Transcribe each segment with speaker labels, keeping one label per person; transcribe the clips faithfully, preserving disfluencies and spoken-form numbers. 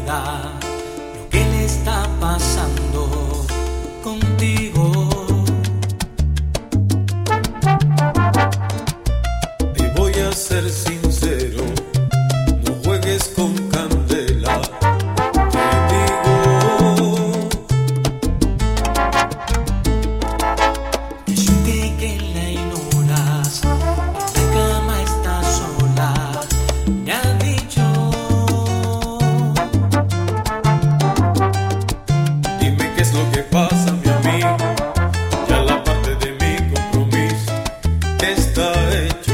Speaker 1: ignora lo que le está pasando contigo.
Speaker 2: Te voy a ser sincero, no juegues con candela. Te digo,
Speaker 1: decirte que la ignoras, que la cama está sola, me ha dicho.
Speaker 2: dime qué es lo que pasa, mi amigo. Ya la parte de mi compromiso está hecho.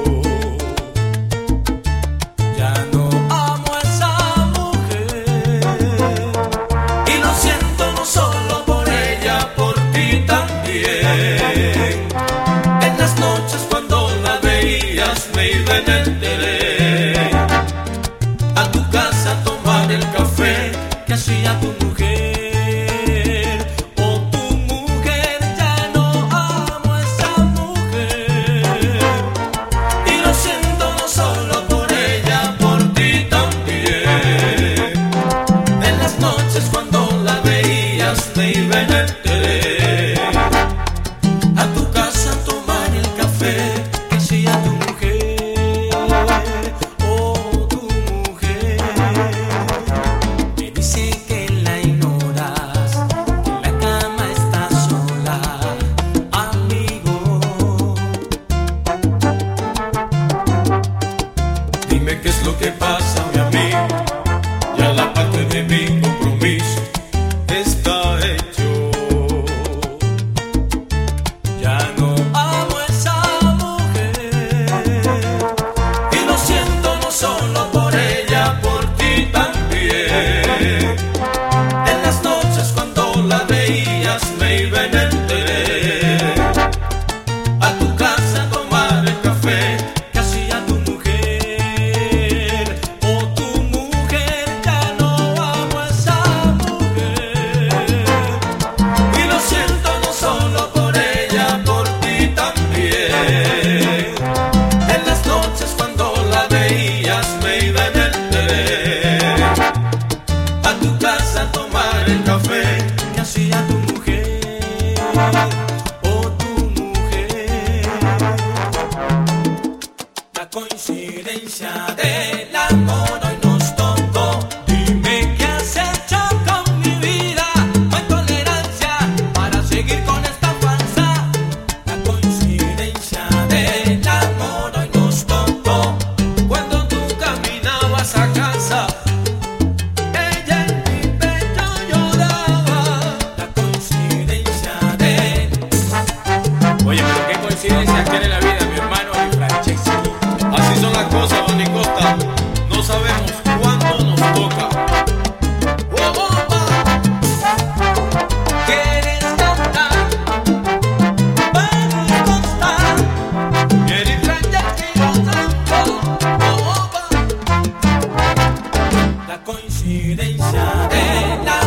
Speaker 1: Ya no amo a esa mujer y lo siento no solo por ella, por ti también. En las noches cuando la veías me iba en el tren a tu casa a tomar el café que hacía tu mujer. Oh, tu mujer, ya no amo a esa mujer y lo siento no solo por ella, por ti también. En las noches cuando la veías me iba en el tren a tu casa a tomar el café que hacía tu mujer. Oh, tu mujer me dice que la ignoras, que la cama está sola, amigo.
Speaker 2: Dime qué es lo que pasa, mi amigo. Ya la parte de mi compromiso está hecho.
Speaker 1: Ya no amo a esa mujer y lo siento no solo por ella, por ti también. En las noches cuando la veías me iba en el tren a tu casa a tomar el café que hacía tu mujer. Oh, tu mujer, ya no amo a esa mujer y lo siento no solo por ella, por ti también. En las noches cuando la veías me iba en el tren a tu casa a tomar el café que hacía tu mujer. Oh, tu mujer. La coincidencia del amor hoy nos tocó. Dime qué has hecho con mi vida. No hay tolerancia para seguir con esta farsa. La coincidencia del amor hoy nos tocó. Cuando tú caminabas a casa, ella en mi pecho lloraba. La coincidencia del...
Speaker 3: Oye, pero qué coincidencia tiene la vida, mi hermano y Francesco.
Speaker 2: Así son las cosas, Bonnie Costa. No sabemos cuándo nos toca.
Speaker 1: Oh, oh, oh. ¿Quieres cantar? Vamos a constar. ¿Quieres Francesco Santo? Oh, oh, oh. La coincidencia de la